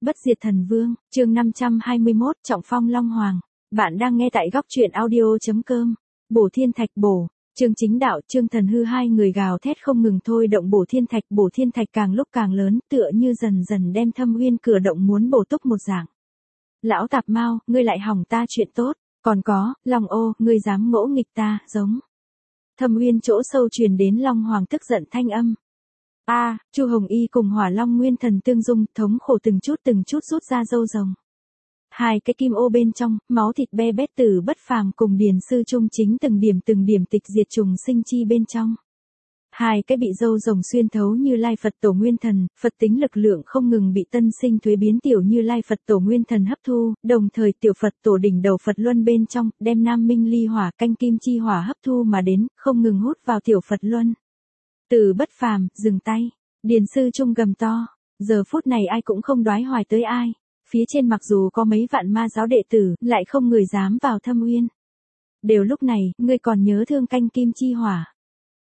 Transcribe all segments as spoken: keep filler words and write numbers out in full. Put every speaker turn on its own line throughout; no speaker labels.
Bất diệt thần vương, chương năm trăm hai mươi mốt, Trọng phong Long Hoàng. Bạn đang nghe tại góc truyện audio.com. Bổ thiên thạch bổ, Trương Chính Đạo, Trương Thần Hư hai người gào thét không ngừng thôi động bổ thiên thạch, bổ thiên thạch càng lúc càng lớn, tựa như dần dần đem Thâm Uyên cửa động muốn bổ túc một dạng. Lão Tạp Mao, ngươi lại hỏng ta chuyện tốt, còn có, Long Ô, ngươi dám ngỗ nghịch ta, giống. Thâm Uyên chỗ sâu truyền đến Long Hoàng tức giận thanh âm. A, à, Chu Hồng Y cùng Hỏa Long Nguyên Thần tương dung, thống khổ từng chút từng chút rút ra râu rồng. Hai cái kim ô bên trong, máu thịt be bét từ Bất Phàm cùng Điền Sư Trung chính từng điểm từng điểm tịch diệt trùng sinh chi bên trong. Hai cái bị râu rồng xuyên thấu Như Lai Phật Tổ Nguyên Thần, Phật tính lực lượng không ngừng bị tân sinh thuế biến tiểu Như Lai Phật Tổ Nguyên Thần hấp thu, đồng thời tiểu Phật Tổ đỉnh đầu Phật Luân bên trong, đem Nam Minh Ly Hỏa canh kim chi hỏa hấp thu mà đến, không ngừng hút vào tiểu Phật Luân. Từ Bất Phàm, dừng tay. Điền Sư Trung gầm to. Giờ phút này ai cũng không đoái hoài tới ai. Phía trên mặc dù có mấy vạn ma giáo đệ tử, lại không người dám vào Thâm Uyên. Đều lúc này, ngươi còn nhớ thương canh kim chi hỏa.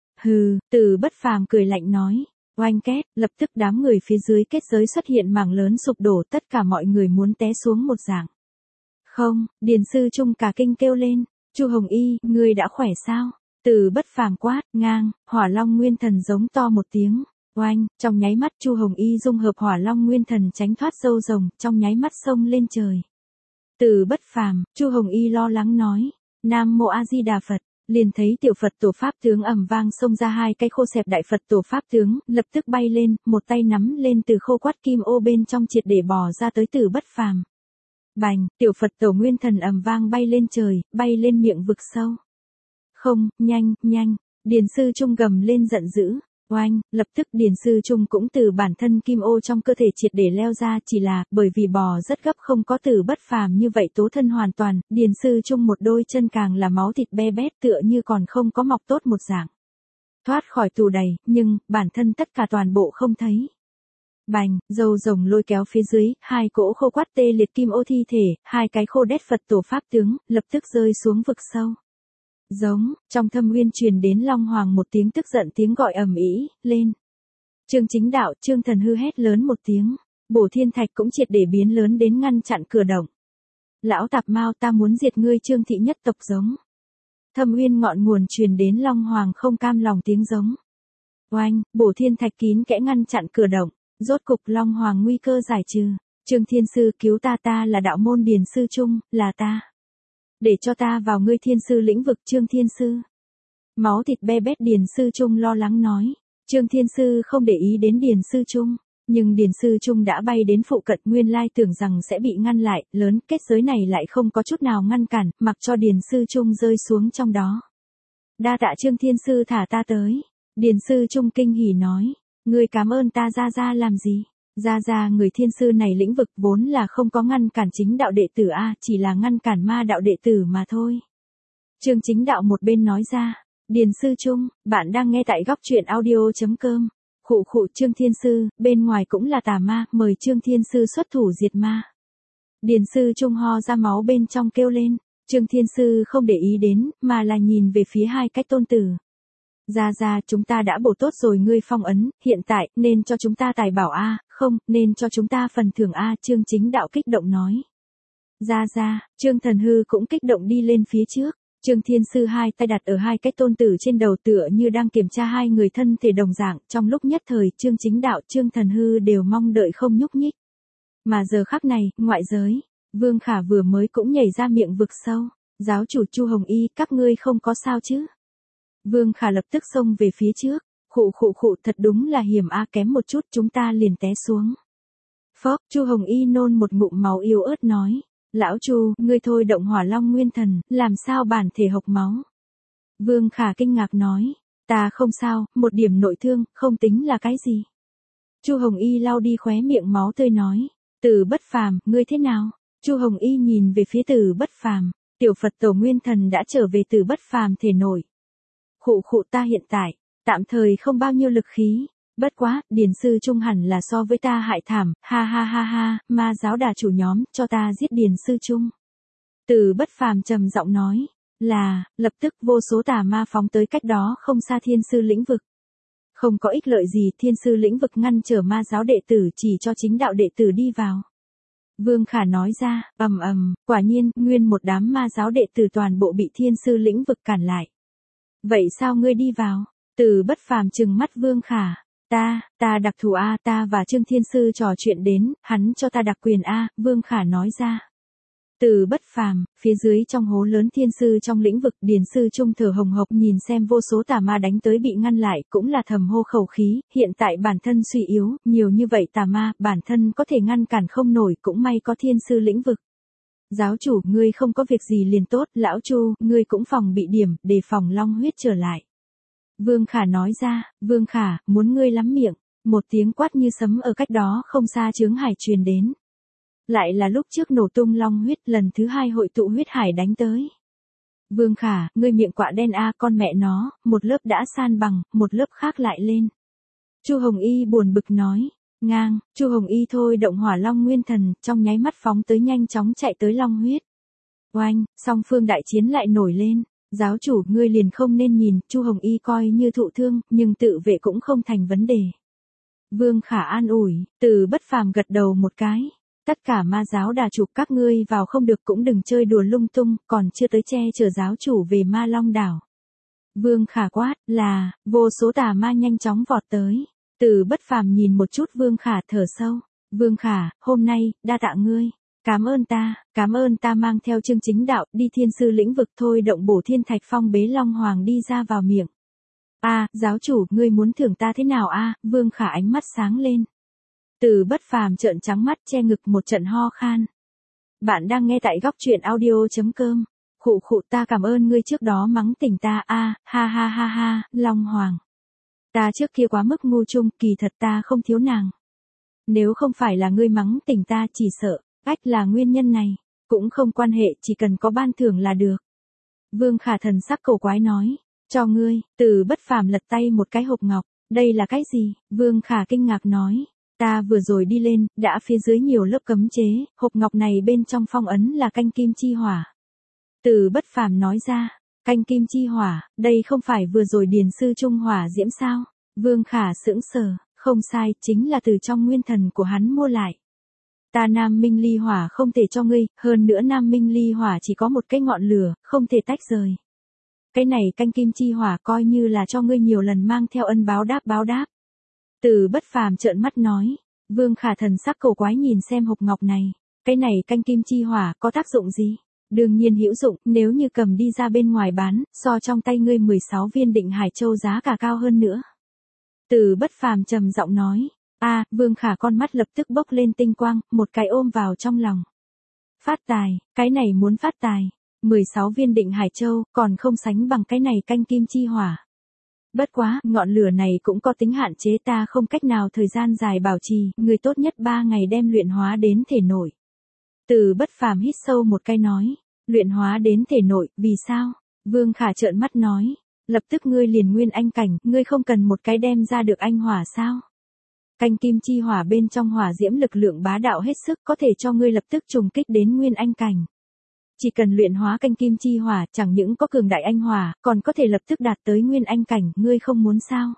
Hừ, Từ Bất Phàm cười lạnh nói. Oanh két, lập tức đám người phía dưới kết giới xuất hiện mảng lớn sụp đổ, tất cả mọi người muốn té xuống một dạng. Không, Điền Sư Trung cả kinh kêu lên. Chu Hồng Y, ngươi đã khỏe sao? Từ Bất Phàm quát, ngang, Hỏa Long Nguyên Thần giống to một tiếng, oanh, trong nháy mắt Chu Hồng Y dung hợp Hỏa Long Nguyên Thần tránh thoát râu rồng, trong nháy mắt xông lên trời. Từ Bất Phàm, Chu Hồng Y lo lắng nói, Nam Mô A Di Đà Phật, liền thấy tiểu Phật Tổ Pháp tướng ầm vang xông ra hai cái khô xẹp đại Phật Tổ Pháp tướng, lập tức bay lên, một tay nắm lên từ khô quát kim ô bên trong triệt để bò ra tới Từ Bất Phàm. Bành, tiểu Phật Tổ Nguyên Thần ầm vang bay lên trời, bay lên miệng vực sâu. Không, nhanh, nhanh, Điền Sư Trung gầm lên giận dữ, oanh, lập tức Điền Sư Trung cũng từ bản thân kim ô trong cơ thể triệt để leo ra, chỉ là, bởi vì bò rất gấp không có Từ Bất Phàm như vậy tố thân hoàn toàn, Điền Sư Trung một đôi chân càng là máu thịt be bét tựa như còn không có mọc tốt một dạng. Thoát khỏi tù đầy, nhưng, bản thân tất cả toàn bộ không thấy. Bành, râu rồng lôi kéo phía dưới, hai cỗ khô quát tê liệt kim ô thi thể, hai cái khô đét Phật Tổ Pháp tướng, lập tức rơi xuống vực sâu. Giống, trong Thâm Uyên truyền đến Long Hoàng một tiếng tức giận tiếng gọi ầm ĩ, lên. Trương Chính Đạo, Trương Thần Hư hét lớn một tiếng, bổ thiên thạch cũng triệt để biến lớn đến ngăn chặn cửa động. Lão Tạp Mao, ta muốn diệt ngươi Trương thị nhất tộc giống. Thâm Uyên ngọn nguồn truyền đến Long Hoàng không cam lòng tiếng giống. Oanh, bổ thiên thạch kín kẽ ngăn chặn cửa động, rốt cục Long Hoàng nguy cơ giải trừ. Trương Thiên Sư cứu ta, ta là đạo môn Điền Sư Trung, là ta. Để cho ta vào ngươi Thiên Sư lĩnh vực. Trương Thiên Sư. Máu thịt be bét Điền Sư Trung lo lắng nói. Trương Thiên Sư không để ý đến Điền Sư Trung, nhưng Điền Sư Trung đã bay đến phụ cận, nguyên lai tưởng rằng sẽ bị ngăn lại, lớn kết giới này lại không có chút nào ngăn cản, mặc cho Điền Sư Trung rơi xuống trong đó. Đa tạ Trương Thiên Sư thả ta tới. Điền Sư Trung kinh hỉ nói. Ngươi cảm ơn ta ra ra làm gì? Ra ra người Thiên Sư này lĩnh vực vốn là không có ngăn cản chính đạo đệ tử A, chỉ là ngăn cản ma đạo đệ tử mà thôi. Trương Chính Đạo một bên nói ra. Điền Sư Trung, bạn đang nghe tại góc truyện audio.com. Khụ khụ Trương Thiên Sư, bên ngoài cũng là tà ma, mời Trương Thiên Sư xuất thủ diệt ma. Điền Sư Trung ho ra máu bên trong kêu lên. Trương Thiên Sư không để ý đến, mà là nhìn về phía hai cái tôn tử. Ra ra, chúng ta đã bổ tốt rồi ngươi phong ấn, hiện tại, nên cho chúng ta tài bảo A, không, nên cho chúng ta phần thưởng A. Trương Chính Đạo kích động nói. Ra ra, Trương Thần Hư cũng kích động đi lên phía trước. Trương Thiên Sư hai tay đặt ở hai cái tôn tử trên đầu tựa như đang kiểm tra hai người thân thể đồng dạng, trong lúc nhất thời, Trương Chính Đạo, Trương Thần Hư đều mong đợi không nhúc nhích. Mà giờ khắc này, ngoại giới, Vương Khả vừa mới cũng nhảy ra miệng vực sâu. Giáo chủ Chu Hồng Y, các ngươi không có sao chứ? Vương Khả lập tức xông về phía trước, khụ khụ khụ, thật đúng là hiểm a, kém một chút chúng ta liền té xuống. Phốc, Chu Hồng Y nôn một ngụm máu yếu ớt nói, lão Chu, ngươi thôi động Hỏa Long Nguyên Thần, làm sao bản thể hộc máu? Vương Khả kinh ngạc nói, ta không sao, một điểm nội thương, không tính là cái gì. Chu Hồng Y lau đi khóe miệng máu tươi nói, Từ Bất Phàm, ngươi thế nào? Chu Hồng Y nhìn về phía Từ Bất Phàm, tiểu Phật Tổ Nguyên Thần đã trở về Từ Bất Phàm thể nội. Khụ khụ, ta hiện tại, tạm thời không bao nhiêu lực khí, bất quá, Điền Sư Trung hẳn là so với ta hại thảm, ha ha ha ha, ma giáo đà chủ nhóm, cho ta giết Điền Sư Trung. Từ Bất Phàm trầm giọng nói, là, lập tức vô số tà ma phóng tới cách đó không xa Thiên Sư lĩnh vực. Không có ích lợi gì, Thiên Sư lĩnh vực ngăn trở ma giáo đệ tử, chỉ cho chính đạo đệ tử đi vào. Vương Khả nói ra, ầm ầm, quả nhiên, nguyên một đám ma giáo đệ tử toàn bộ bị thiên sư lĩnh vực cản lại. Vậy sao ngươi đi vào? Từ Bất Phàm trừng mắt Vương Khả. Ta, ta đặc thù A, ta và Trương Thiên Sư trò chuyện đến, hắn cho ta đặc quyền A, Vương Khả nói ra. Từ Bất Phàm, phía dưới trong hố lớn thiên sư trong lĩnh vực điền sư trung thở hồng hộc nhìn xem vô số tà ma đánh tới bị ngăn lại cũng là thầm hô khẩu khí, hiện tại bản thân suy yếu, nhiều như vậy tà ma, bản thân có thể ngăn cản không nổi cũng may có thiên sư lĩnh vực. Giáo chủ, ngươi không có việc gì liền tốt, lão Chu, ngươi cũng phòng bị điểm, đề phòng long huyết trở lại. Vương Khả nói ra, Vương Khả, muốn ngươi lắm miệng, một tiếng quát như sấm ở cách đó không xa chướng hải truyền đến. Lại là lúc trước nổ tung long huyết lần thứ hai hội tụ huyết hải đánh tới. Vương Khả, ngươi miệng quạ đen a con mẹ nó, một lớp đã san bằng, một lớp khác lại lên. Chu Hồng Y buồn bực nói, ngang, Chu Hồng Y thôi động hỏa long nguyên thần, trong nháy mắt phóng tới nhanh chóng chạy tới long huyết. Oanh, song phương đại chiến lại nổi lên. Giáo chủ, ngươi liền không nên nhìn, Chu Hồng Y coi như thụ thương, nhưng tự vệ cũng không thành vấn đề. Vương Khả an ủi, Từ Bất Phàm gật đầu một cái. Tất cả ma giáo đà chụp các ngươi vào không được cũng đừng chơi đùa lung tung, còn chưa tới che chở giáo chủ về Ma Long đảo. Vương Khả quát, là, vô số tà ma nhanh chóng vọt tới. Từ Bất Phàm nhìn một chút Vương Khả thở sâu. Vương Khả, hôm nay, đa tạ ngươi. Cảm ơn ta, cảm ơn ta mang theo Chương Chính Đạo đi thiên sư lĩnh vực thôi động bổ thiên thạch phong bế Long Hoàng đi ra vào miệng. A, giáo chủ, ngươi muốn thưởng ta thế nào a? Vương Khả ánh mắt sáng lên. Từ Bất Phàm trợn trắng mắt che ngực một trận ho khan. Bạn đang nghe tại góc truyện audio chấm com. Khụ khụ, ta cảm ơn ngươi trước đó mắng tỉnh ta a, ha ha ha ha, Long Hoàng. Ta trước kia quá mức ngu chung, kỳ thật ta không thiếu nàng. Nếu không phải là ngươi mắng tỉnh ta chỉ sợ, ách là nguyên nhân này, cũng không quan hệ, chỉ cần có ban thưởng là được. Vương Khả thần sắc cổ quái nói, cho ngươi. Từ Bất Phàm lật tay một cái hộp ngọc, đây là cái gì? Vương Khả kinh ngạc nói, ta vừa rồi đi lên, đã phía dưới nhiều lớp cấm chế, hộp ngọc này bên trong phong ấn là canh kim chi hỏa. Từ Bất Phàm nói ra, canh kim chi hỏa, đây không phải vừa rồi điền sư trung hỏa diễm sao? Vương Khả sững sờ, không sai, chính là từ trong nguyên thần của hắn mua lại. Ta Nam Minh Ly Hỏa không thể cho ngươi, hơn nữa Nam Minh Ly Hỏa chỉ có một cái ngọn lửa, không thể tách rời. Cái này canh kim chi hỏa coi như là cho ngươi nhiều lần mang theo ân báo đáp báo đáp. Từ Bất Phàm trợn mắt nói, Vương Khả thần sắc cổ quái nhìn xem hộp ngọc này, cái này canh kim chi hỏa có tác dụng gì? Đương nhiên hữu dụng, nếu như cầm đi ra bên ngoài bán, so trong tay ngươi mười sáu viên Định Hải Châu giá cả cao hơn nữa. Từ Bất Phàm trầm giọng nói. A, à, Vương Khả con mắt lập tức bốc lên tinh quang, một cái ôm vào trong lòng. Phát tài, cái này muốn phát tài. mười sáu viên Định Hải Châu, còn không sánh bằng cái này canh kim chi hỏa. Bất quá, ngọn lửa này cũng có tính hạn chế, ta không cách nào thời gian dài bảo trì, người tốt nhất ba ngày đem luyện hóa đến thể nội. Từ Bất Phàm hít sâu một cái nói, luyện hóa đến thể nội, vì sao? Vương Khả trợn mắt nói, lập tức ngươi liền nguyên anh cảnh, ngươi không cần một cái đem ra được anh hỏa sao? Canh kim chi hỏa bên trong hỏa diễm lực lượng bá đạo hết sức có thể cho ngươi lập tức trùng kích đến nguyên anh cảnh. Chỉ cần luyện hóa canh kim chi hỏa, chẳng những có cường đại anh hỏa, còn có thể lập tức đạt tới nguyên anh cảnh, ngươi không muốn sao?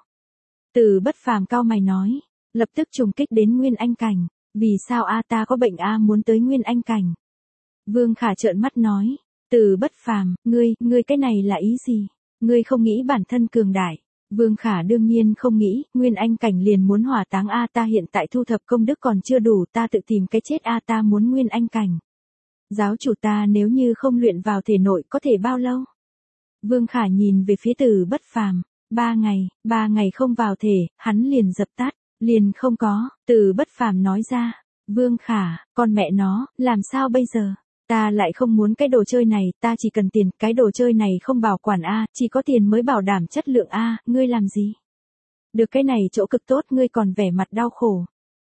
Từ Bất Phàm cao mày nói, lập tức trùng kích đến nguyên anh cảnh, vì sao a ta có bệnh a muốn tới nguyên anh cảnh? Vương Khả trợn mắt nói, Từ Bất Phàm, ngươi, ngươi cái này là ý gì? Ngươi không nghĩ bản thân cường đại? Vương Khả đương nhiên không nghĩ, nguyên anh cảnh liền muốn hỏa táng a ta hiện tại thu thập công đức còn chưa đủ, ta tự tìm cái chết a ta muốn nguyên anh cảnh. Giáo chủ ta nếu như không luyện vào thể nội có thể bao lâu? Vương Khả nhìn về phía Từ Bất Phàm, ba ngày, ba ngày không vào thể, hắn liền dập tắt, liền không có. Từ Bất Phàm nói ra, Vương Khả, con mẹ nó, làm sao bây giờ? Ta lại không muốn cái đồ chơi này, ta chỉ cần tiền, cái đồ chơi này không bảo quản a, chỉ có tiền mới bảo đảm chất lượng a, ngươi làm gì? Được cái này chỗ cực tốt ngươi còn vẻ mặt đau khổ.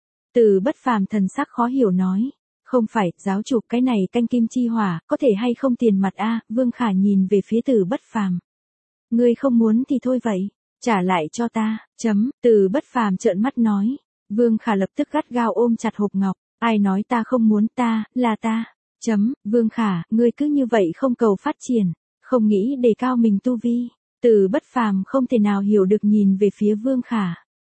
Từ Bất Phàm thần sắc khó hiểu nói, không phải, giáo chủ, cái này canh kim chi hỏa, có thể hay không tiền mặt a? Vương Khả nhìn về phía Từ Bất Phàm. Ngươi không muốn thì thôi vậy, trả lại cho ta, chấm, Từ Bất Phàm trợn mắt nói. Vương Khả lập tức gắt gao ôm chặt hộp ngọc, ai nói ta không muốn, ta, là ta. Chấm, Vương Khả, ngươi cứ như vậy không cầu phát triển, không nghĩ đề cao mình tu vi. Từ Bất Phàm không thể nào hiểu được nhìn về phía Vương Khả.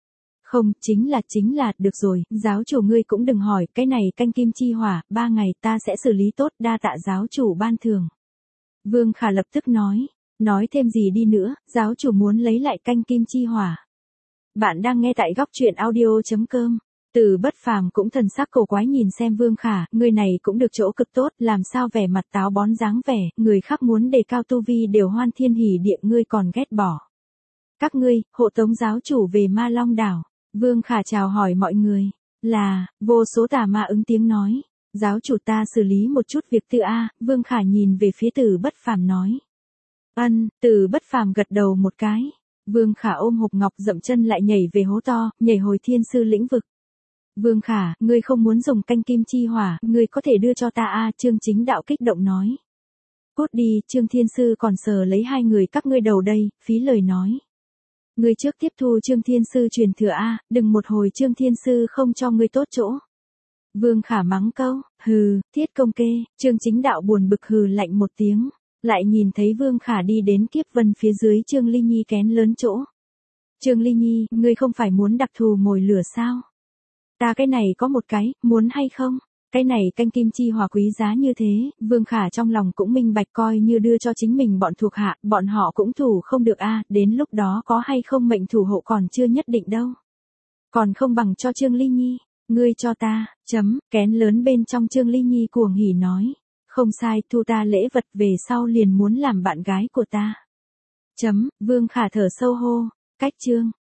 Không, chính là, chính là, được rồi, giáo chủ ngươi cũng đừng hỏi, cái này canh kim chi hỏa, ba ngày ta sẽ xử lý tốt, đa tạ giáo chủ ban thưởng. Vương Khả lập tức nói, nói thêm gì đi nữa, giáo chủ muốn lấy lại canh kim chi hỏa. Bạn đang nghe tại góc truyện audio.com. Từ Bất Phàm cũng thần sắc cổ quái nhìn xem Vương Khả, người này cũng được chỗ cực tốt, làm sao vẻ mặt táo bón dáng vẻ, người khác muốn đề cao tu vi đều hoan thiên hỉ địa, ngươi còn ghét bỏ. Các ngươi, hộ tống giáo chủ về Ma Long đảo. Vương Khả chào hỏi mọi người, là, vô số tà ma ứng tiếng nói, giáo chủ ta xử lý một chút việc tư a. Vương Khả nhìn về phía Từ Bất Phàm nói. Ân, Từ Bất Phàm gật đầu một cái. Vương Khả ôm hộp ngọc dậm chân lại nhảy về hố to, nhảy hồi thiên sư lĩnh vực. Vương Khả, ngươi không muốn dùng canh kim chi hỏa, ngươi có thể đưa cho ta a. Trương Chính Đạo kích động nói. Cút đi, Trương Thiên Sư còn sờ lấy hai người các ngươi đầu đây, phí lời nói. Ngươi trước tiếp thu Trương Thiên Sư truyền thừa a, đừng một hồi Trương Thiên Sư không cho ngươi tốt chỗ. Vương Khả mắng câu, hừ, thiết công kê. Trương Chính Đạo buồn bực hừ lạnh một tiếng, lại nhìn thấy Vương Khả đi đến Kiếp Vân phía dưới Trương Ly Nhi kén lớn chỗ. Trương Ly Nhi, ngươi không phải muốn đặc thù mồi lửa sao? Ta cái này có một cái, muốn hay không? Cái này canh kim chi hỏa quý giá như thế, Vương Khả trong lòng cũng minh bạch, coi như đưa cho chính mình bọn thuộc hạ, bọn họ cũng thủ không được a, đến lúc đó có hay không mệnh thủ hộ còn chưa nhất định đâu. Còn không bằng cho Trương Ly Nhi, ngươi cho ta, chấm, kén lớn bên trong Trương Ly Nhi cuồng hỉ nói, không sai, thu ta lễ vật về sau liền muốn làm bạn gái của ta. Chấm, Vương Khả thở sâu hô, cách Trương